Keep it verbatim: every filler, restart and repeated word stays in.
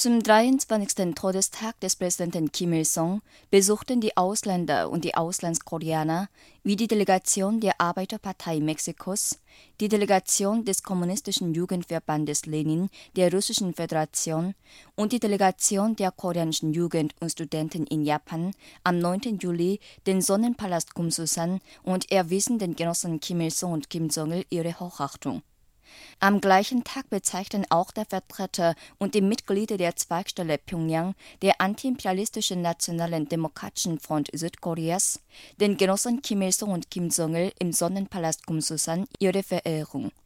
Zum dreiundzwanzigsten Todestag des Präsidenten Kim Il-sung besuchten die Ausländer und die Auslandskoreaner wie die Delegation der Arbeiterpartei Mexikos, die Delegation des Kommunistischen Jugendverbandes Lenin der Russischen Föderation und die Delegation der koreanischen Jugend und Studenten in Japan am neunten Juli den Sonnenpalast Kumsusan und erwiesen den Genossen Kim Il-sung und Kim Jong-il ihre Hochachtung. Am gleichen Tag bezeichneten auch der Vertreter und die Mitglieder der Zweigstelle Pjöngjang der antiimperialistischen Nationalen Demokratischen Front Südkoreas den Genossen Kim Il-sung und Kim Jong-il im Sonnenpalast Kumsusan ihre Verehrung.